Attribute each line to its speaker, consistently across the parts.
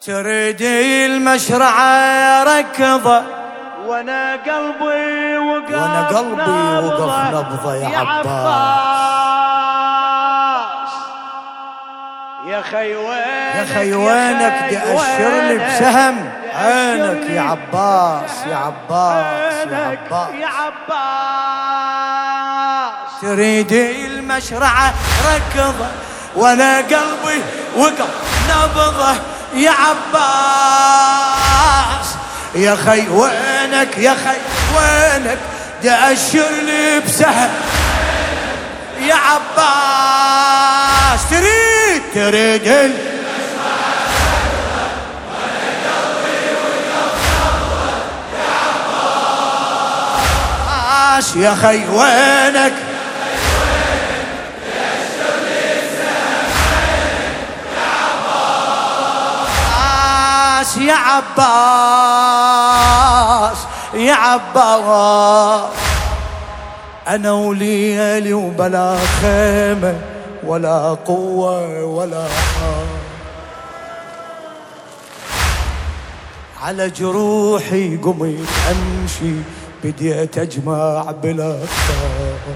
Speaker 1: تريدي المشرعة ركضة
Speaker 2: وانا قلبي وقف
Speaker 1: نبضة يا عباس.
Speaker 2: يا
Speaker 1: خي وينك دي أشر لي بسهم عينك يا عباس يا عباس
Speaker 2: يا عباس.
Speaker 1: تريدي المشرعة ركضة وانا قلبي وقف نبضة يا عباس. يا خي وينك دي أشر لي بسهم يا عباس. تريد عباس. يا خي وينك يا عباس يا عباس. أنا وليالي وبلا خيمة ولا قوة ولا حال، على جروحي قمت أمشي بديت أجمع بلا خال.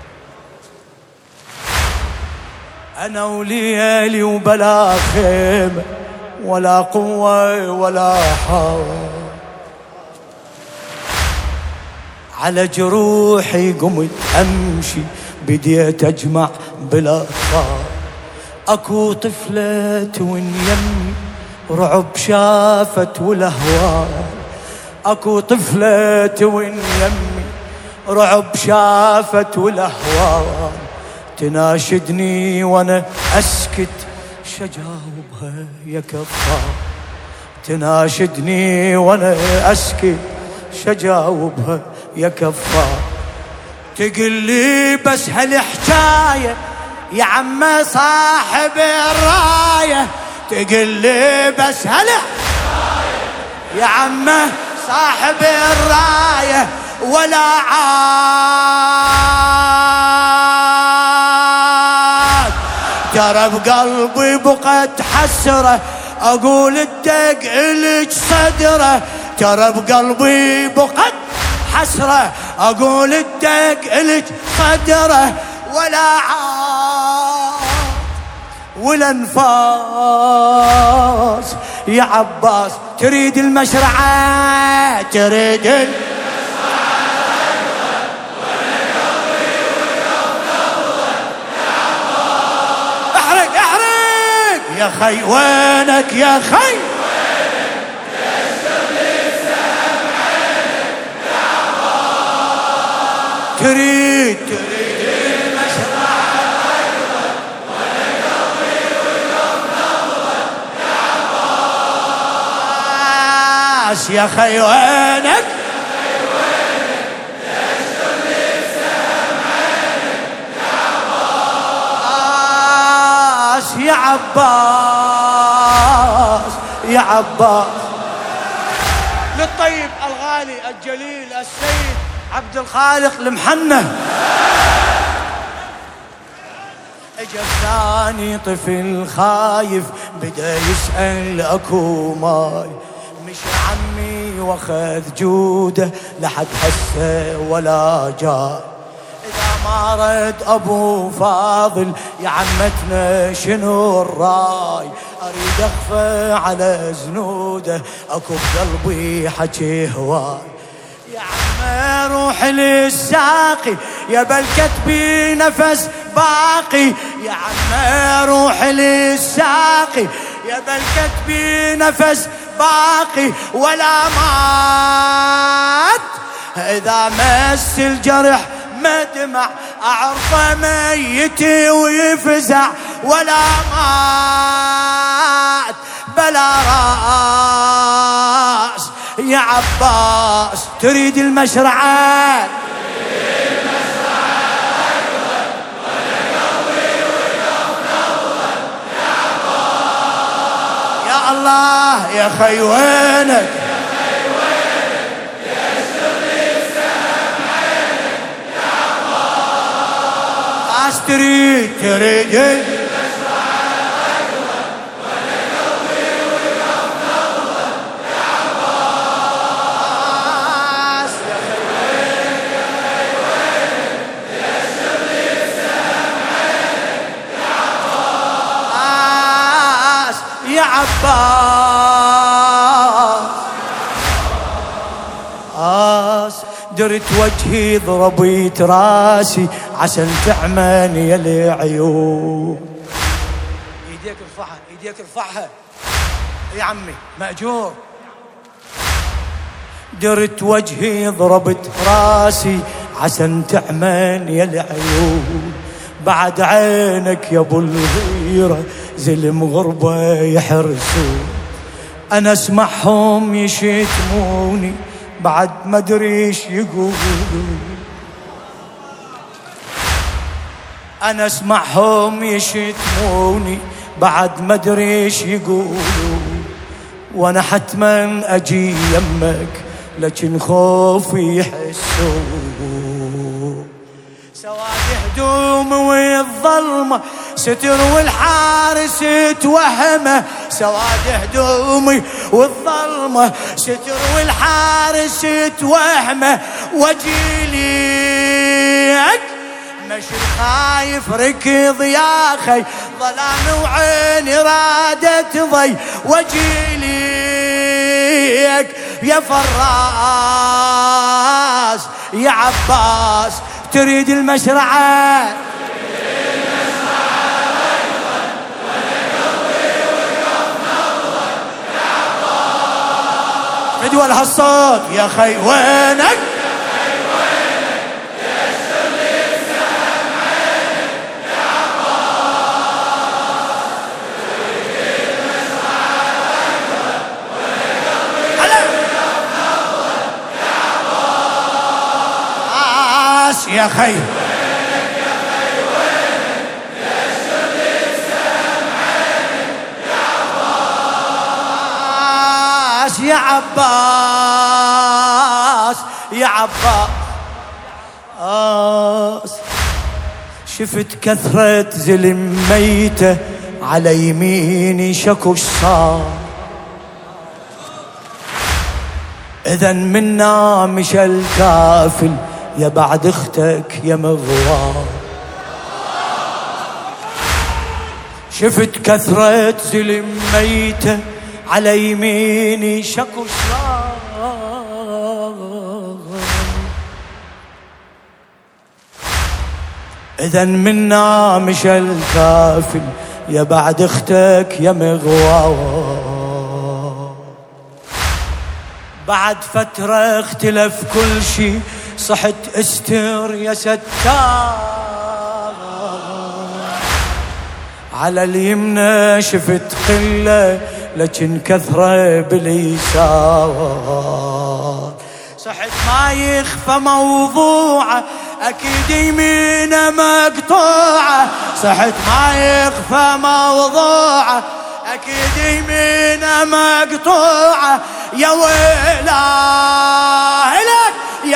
Speaker 1: أنا وليالي وبلا خيمة ولا قوة ولا حول، على جروحي قمت أمشي بديت أجمع بلا خال. أكو طفلة وين يمي رعب شافت والأهوال، أكو طفلة وين يمي رعب شافت والأهوال. تناشدني وأنا أسكت شجاوبها يا كفار، تناشدني وانا اسكت شجاوبها يا كفار. تقول لي بس هالحكايه يا عم صاحب الرايه، تقول لي بس هالحكايه يا عم صاحب الرايه ولا عاد. ترى بقلبي بقت حسرة أقول الدق إلك صدره، ترى بقلبي بقت حسرة أقول الدق إلك صدره ولا عاد ولا انفاس يا عباس. تريد المشرعة تريد يا خي وينك يا خي تريد المشرعة وانا قلبي وقف نبضة يا عباس. يا خي وينك يا عباس يا عباس. للطيب الغالي الجليل السيد عبد الخالق المحنة. اجا ثاني طفل خايف بدا يسأل اكو ماي، مش عمي واخذ جوده لحد هسه ولا جاي. إذا ما رد أبو فاضل يا عمتنا شنو الراي، أريد أخفى على زنوده أكو بقلبي حكي هواي. يا عم روح للساقي يا بالكتبي نفس باقي، يا عم روح للساقي يا بالكتبي نفس باقي ولا مات. إذا مس الجرح مدمع أعرفه ميتي ويفزع ولا مات بلا راس يا عباس. تريد المشرعة يا الله. يا خي وينك تريد عباس درت وجهي ضربت راسي عشان تعمن يا العيون. ايديك ارفعها ايديك ارفعها يا عمي مأجور. درت وجهي ضربت راسي عشان تعمن يا العيون. بعد عينك يا ابو الغيرة زلم غربة يحرسون. انا اسمعهم يشتموني بعد ما ادري ايش يقولون. انا اسمعهم يشتموني بعد ما ادري ايش يقولون. وانا حتما اجي يمك لكن خوفي يحسون. سواد هدوم والظلمة ستر والحارس توهمه. سواد هدومي والظلمة ستر والحارس توهمه. وجيليك مشي خايف ركض يا خي ظلام وعيني رادت ضي. وجيليك يا فراس يا عباس تريد المشرعة. فدوى هالصوت يا خي وينك يا خي يا عباس يا عباس. شفت كثرة زلم ميتة على يميني شكو صار. إذن منا مش الكافل يا بعد اختك يا مغوار. شفت كثرة زلم ميتة على يميني شكو صار. إذن منا مش الكافل يا بعد اختك يا مغوار. بعد فترة اختلف كل شي صحت استر يا ستار. على اليمنى شفت قلة لكن كثرة باليسار. صحت ما يخفى موضوعه أكيد يمينه مقطوعة. صحت ما يخفى موضوعه أكيد يمينه مقطوعة. يا ويلاه لك يا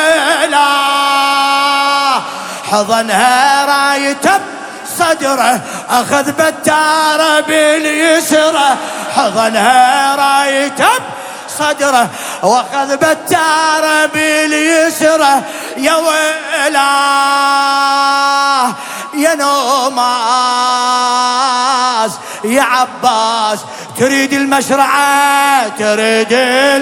Speaker 1: ويلاه حضنها رايته صدره أخذ بتاره باليسرى. حضنها رايته صدره واخذ بتاره باليسرى. يا ويلاه يا نوماس يا عباس تريد المشرعة تريد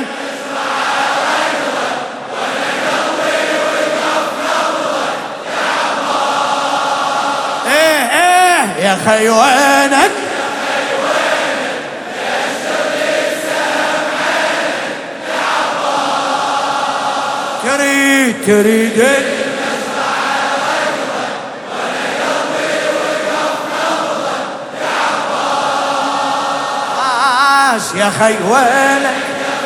Speaker 1: يا خي وينك تريد يا خي وينك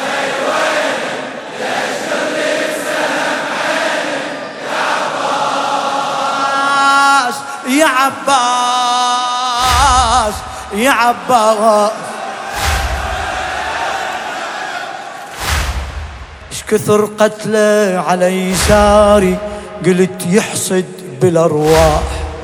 Speaker 1: يا عباس يا عباس. اش كثر قتله على يساري قلت يحصد بالارواح.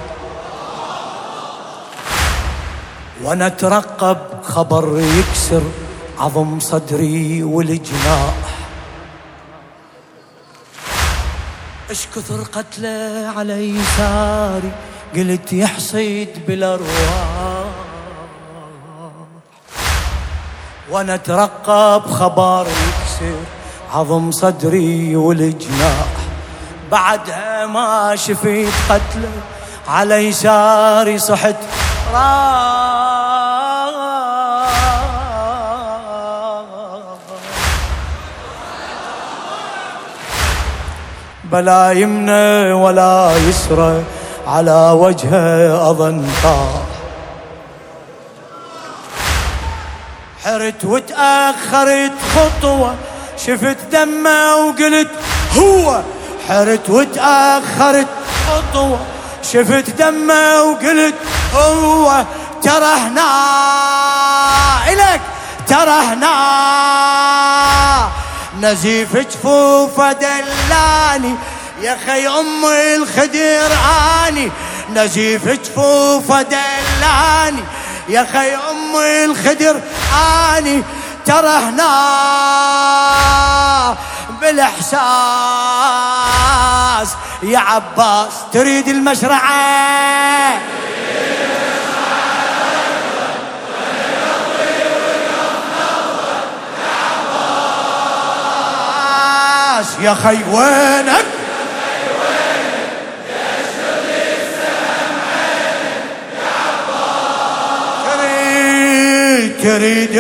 Speaker 1: وانا اترقب خبر يكسر عظم صدري والجناح. اش كثر قتله على يساري قلت يحصد بالارواح. وانا اترقب خبر يكسر عظم صدري والجناح، بعدها ما شفيت قتله على يساري صحت بلا يمنى ولا يسرى على وجهه أظن طاح. حرت وتأخرت خطوة شفت دمه وقلت هو، حرت وتأخرت خطوة شفت دمه وقلت هو، ترى هنا إلك ترى هنا نزيف جفوفه دلاني يا خي أم الخدر اني، نزيف جفوفه دلاني يا خي أم الخدر اني، ترى هنا بالإحساس يا عباس تريد المشرعة يا خي وينك تريد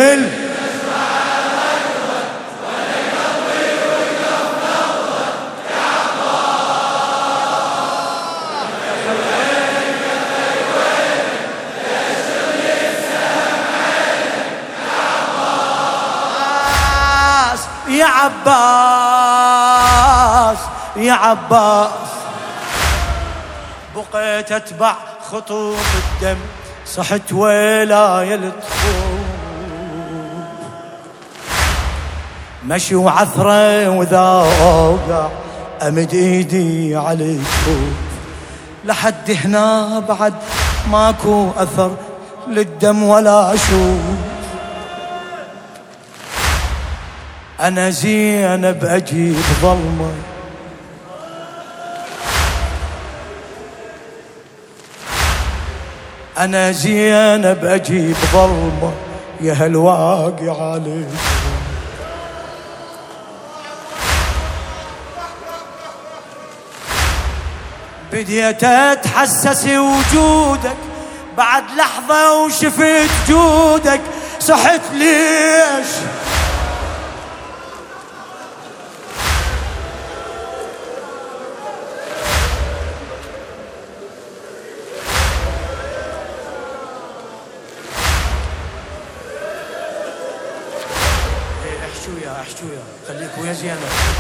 Speaker 1: يا عباس يا عباس، بقيت اتبع خطوط الدم صحت ولاية الطفوف، مشي وعثرة وذا اوقع امد ايدي على الكوف، لحد هنا بعد ماكو اثر للدم ولا اشوف، أنا زينب أجيب ظلمة أنا زينب أجيب ظلمة يا هالواقع عليك، بديت أتحسس وجودك بعد لحظة وشفت جودك، صحت ليش احشويا خليك ويا زينب،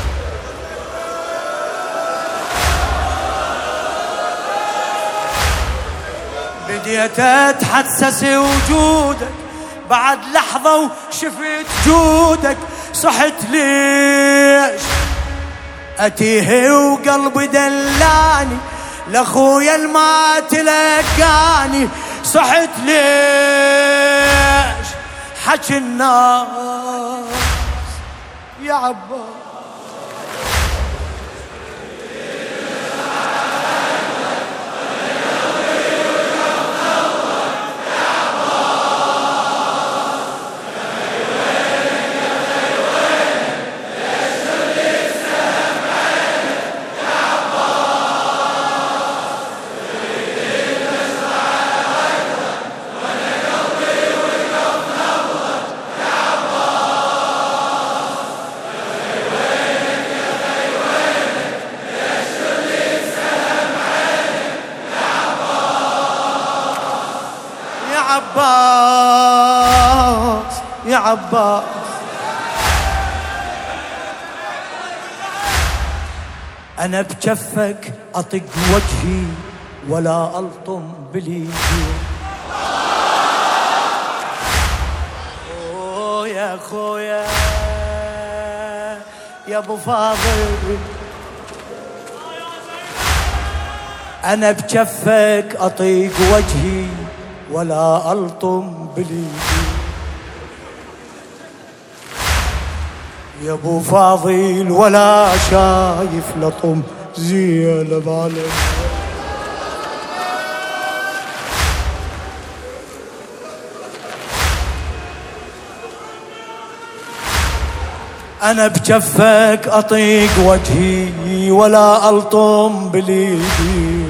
Speaker 1: بديت اتحسس وجودك بعد لحظة وشفت جودك، صحت ليش اتيه وقلبي دلاني لاخويا الما تلقاني، صحت ليش حكي الناس يا عباس عباس يا عباس، أنا بجفك أطق وجهي ولا ألطم باليدين، أوه يا خويا يا أبو فاضل، أنا بجفك أطيق وجهي ولا ألطم باليدين، يا ابو فاضل ولا شايف لطم زينب عليك، أنا بجفك أطيق وجهي ولا ألطم باليدي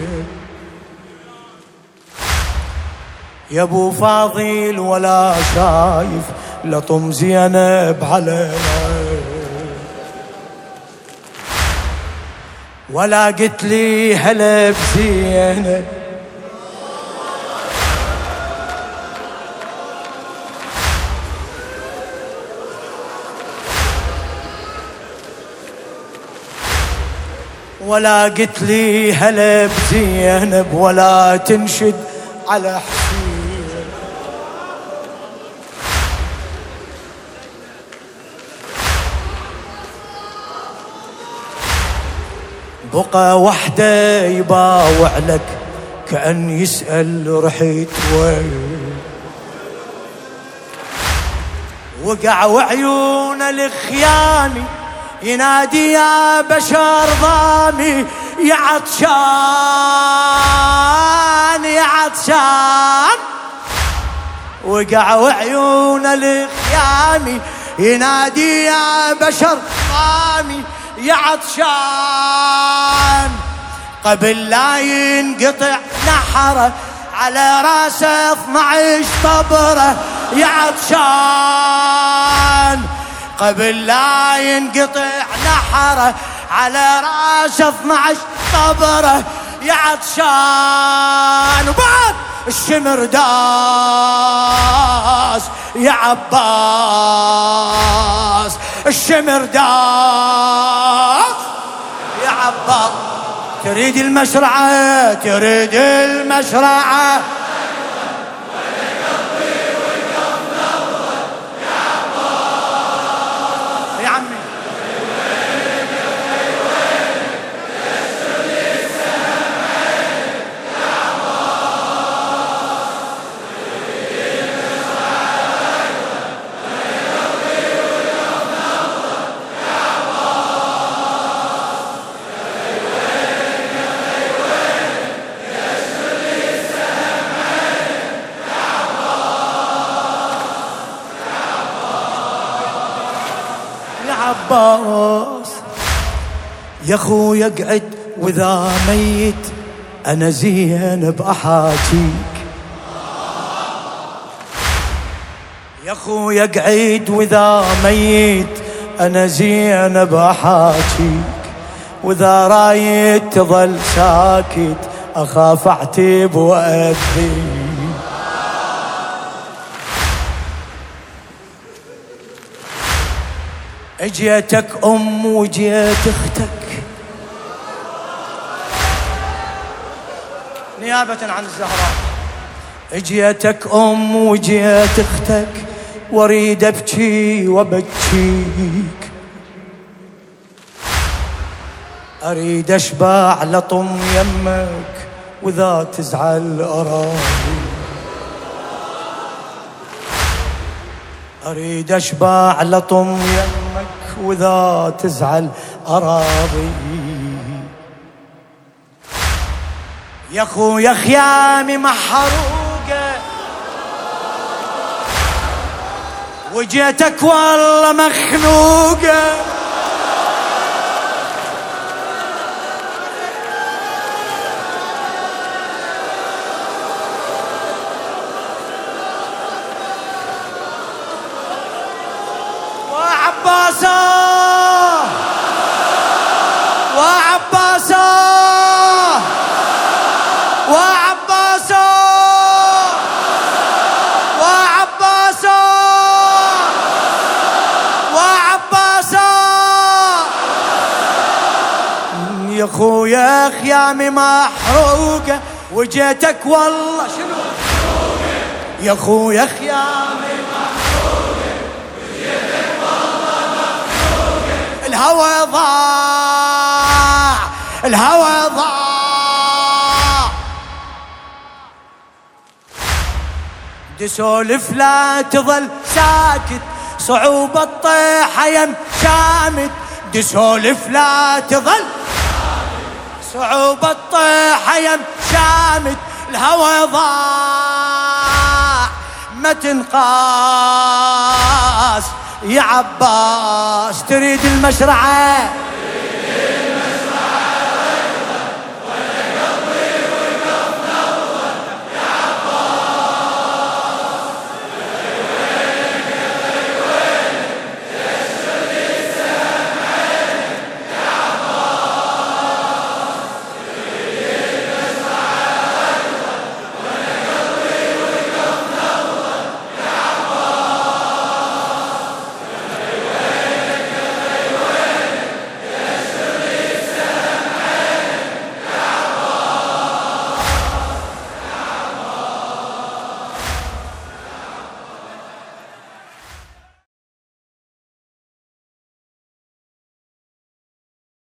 Speaker 1: يا ابو فاضل، ولا شايف لطم زينب علينا، ولا قلت لي هلا بزينب، ولا قلت لي هلا بزينب، ولا تنشد على حسين. بقى وحده يباوع لك كأن يسأل رحت وين، وقع وعيون الخيامي ينادي يا بشر ضامي، يا عطشان يا عطشان، وقع وعيون الخيامي ينادي يا بشر ضامي، يا عطشان، قبل لا ينقطع نحره على راسه 12 طبره، يا عطشان، قبل لا ينقطع نحره على راسه 12 طبره، يا عطشان، وبعد الشمر داس يا عباس، الشمر داس يا عباس، تريد المشرعة تريد المشرعة، يا عمي عباس، يا خويا اقعد واذا ميت انا زينب احاجيك، يا خويا اقعد واذا ميت انا زينب احاجيك، واذا رايد تظل ساكت اخاف اعتب واذيك، اجيتك ام وجيت اختك نيابة عن الزهراء، اجيتك ام وجيت اختك واريد ابكي وابكيك، اريد اشبع لطم يمك واذا تزعل اراضي، اريد اشبع لطم يمك واذا تزعل اراضي، يا خويا خيامي محروقه وجيتك والله مخنوقه، وعباسة وعباسة وعباسة وعباسة وعباسة، يا خويا خيامي محروقة وجيتك والله شنو، يا خويا خيامي محروقة وجيتك والله محروقة، الهوى ضاع الهوى ضاع، تسولف لا تظل ساكت صعوبة الطيحة يم شامت، تسولف لا تظل صعوبة الطيحة يم شامت، الهوى ضاع ما تنقاس يا عباس تريد المشرعة